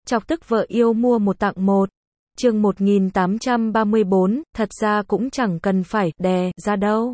Chọc tức vợ yêu mua một tặng một. Chương 1834, thật ra cũng chẳng cần phải đè ra đâu.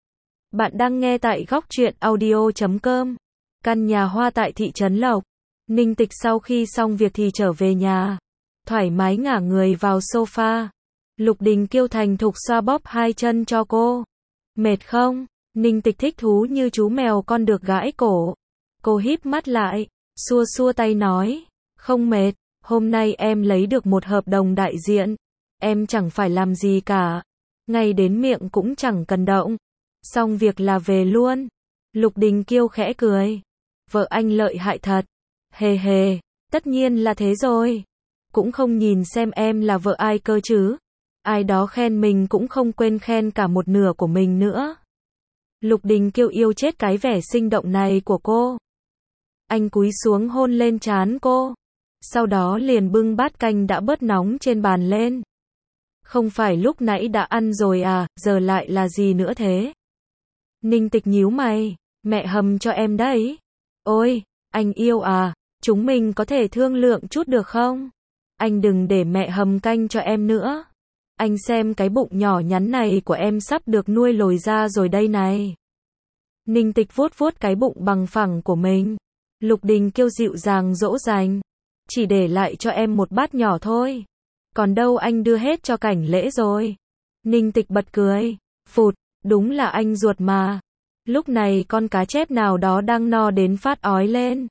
Bạn đang nghe tại góc truyện audio.com. Căn nhà hoa tại thị trấn Lộc. Ninh Tịch sau khi xong việc thì trở về nhà. Thoải mái ngả người vào sofa. Lục Đình Kiêu thành thục xoa bóp hai chân cho cô. Mệt không? Ninh Tịch thích thú như chú mèo con được gãi cổ. Cô híp mắt lại, xua xua tay nói, không mệt, hôm nay em lấy được một hợp đồng đại diện. Em chẳng phải làm gì cả. Ngay đến miệng cũng chẳng cần động. Xong việc là về luôn. Lục Đình Kiêu khẽ cười. Vợ anh lợi hại thật. Hề hề, tất nhiên là thế rồi. Cũng không nhìn xem em là vợ ai cơ chứ. Ai đó khen mình cũng không quên khen cả một nửa của mình nữa. Lục Đình Kiêu yêu chết cái vẻ sinh động này của cô. Anh cúi xuống hôn lên trán cô. Sau đó liền bưng bát canh đã bớt nóng trên bàn lên. Không phải lúc nãy đã ăn rồi à, giờ lại là gì nữa thế? Ninh Tịch nhíu mày, mẹ hầm cho em đấy. Ôi, anh yêu à, chúng mình có thể thương lượng chút được không? Anh đừng để mẹ hầm canh cho em nữa. Anh xem cái bụng nhỏ nhắn này của em sắp được nuôi lồi ra rồi đây này. Ninh Tịch vuốt vuốt cái bụng bằng phẳng của mình. Lục Đình Kiêu dịu dàng dỗ dành. Chỉ để lại cho em một bát nhỏ thôi. Còn đâu anh đưa hết cho Cảnh Lễ rồi. Ninh Tịch bật cười. Phụt, đúng là anh ruột mà. Lúc này con cá chép nào đó đang no đến phát ói lên.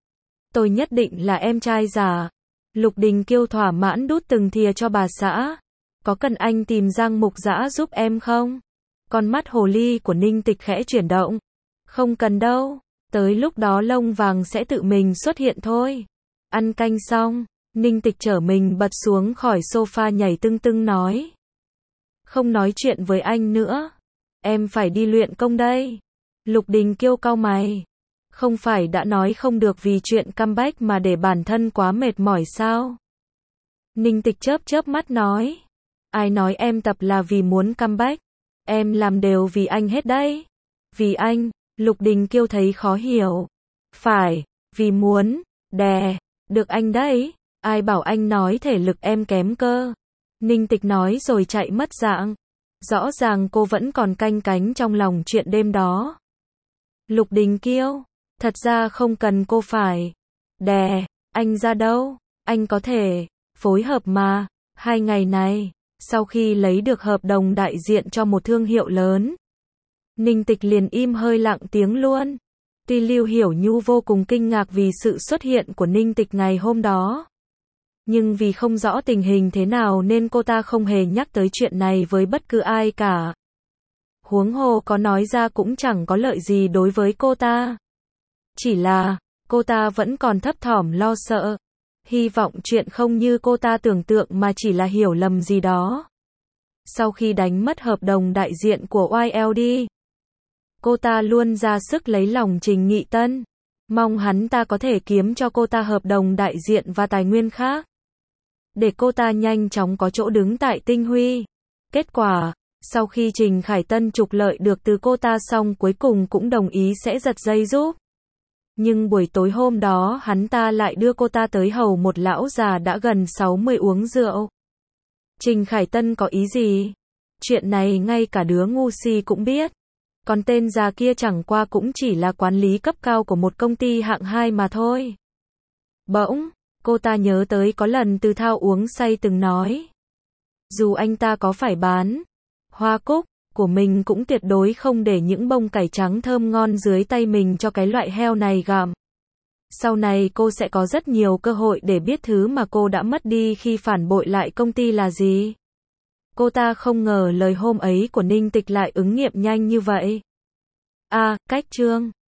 Tôi nhất định là em trai giả. Lục Đình Kiêu thỏa mãn đút từng thìa cho bà xã. Có cần anh tìm Giang Mục Dã giúp em không? Con mắt hồ ly của Ninh Tịch khẽ chuyển động. Không cần đâu. Tới lúc đó lông vàng sẽ tự mình xuất hiện thôi. Ăn canh xong, Ninh Tịch trở mình bật xuống khỏi sofa nhảy tưng tưng nói. Không nói chuyện với anh nữa. Em phải đi luyện công đây. Lục Đình Kiêu cau mày. Không phải đã nói không được vì chuyện comeback mà để bản thân quá mệt mỏi sao? Ninh Tịch chớp chớp mắt nói. Ai nói em tập là vì muốn comeback? Em làm đều vì anh hết đấy. Vì anh, Lục Đình Kiêu thấy khó hiểu. Phải, vì muốn, đè, được anh đấy. Ai bảo anh nói thể lực em kém cơ. Ninh Tịch nói rồi chạy mất dạng. Rõ ràng cô vẫn còn canh cánh trong lòng chuyện đêm đó. Lục Đình Kiêu, thật ra không cần cô phải đè anh ra đâu. Anh có thể phối hợp mà. 2 ngày này, sau khi lấy được hợp đồng đại diện cho một thương hiệu lớn, Ninh Tịch liền im hơi lặng tiếng luôn. Tuy Lưu Hiểu Nhu vô cùng kinh ngạc vì sự xuất hiện của Ninh Tịch ngày hôm đó, nhưng vì không rõ tình hình thế nào nên cô ta không hề nhắc tới chuyện này với bất cứ ai cả. Huống hồ có nói ra cũng chẳng có lợi gì đối với cô ta. Chỉ là, cô ta vẫn còn thấp thỏm lo sợ. Hy vọng chuyện không như cô ta tưởng tượng mà chỉ là hiểu lầm gì đó. Sau khi đánh mất hợp đồng đại diện của YLD, cô ta luôn ra sức lấy lòng Trình Nghị Tân. Mong hắn ta có thể kiếm cho cô ta hợp đồng đại diện và tài nguyên khác. Để cô ta nhanh chóng có chỗ đứng tại Tinh Huy. Kết quả, sau khi Trình Khải Tân trục lợi được từ cô ta xong cuối cùng cũng đồng ý sẽ giật dây giúp. Nhưng buổi tối hôm đó hắn ta lại đưa cô ta tới hầu một lão già đã gần 60 uống rượu. Trình Khải Tân có ý gì? Chuyện này ngay cả đứa ngu si cũng biết. Còn tên già kia chẳng qua cũng chỉ là quản lý cấp cao của một công ty hạng 2 mà thôi. Bỗng, cô ta nhớ tới có lần Từ Thao uống say từng nói. Dù anh ta có phải bán hoa cúc của mình cũng tuyệt đối không để những bông cải trắng thơm ngon dưới tay mình cho cái loại heo này gặm. Sau này cô sẽ có rất nhiều cơ hội để biết thứ mà cô đã mất đi khi phản bội lại công ty là gì. Cô ta không ngờ lời hôm ấy của Ninh Tịch lại ứng nghiệm nhanh như vậy. À, cách chương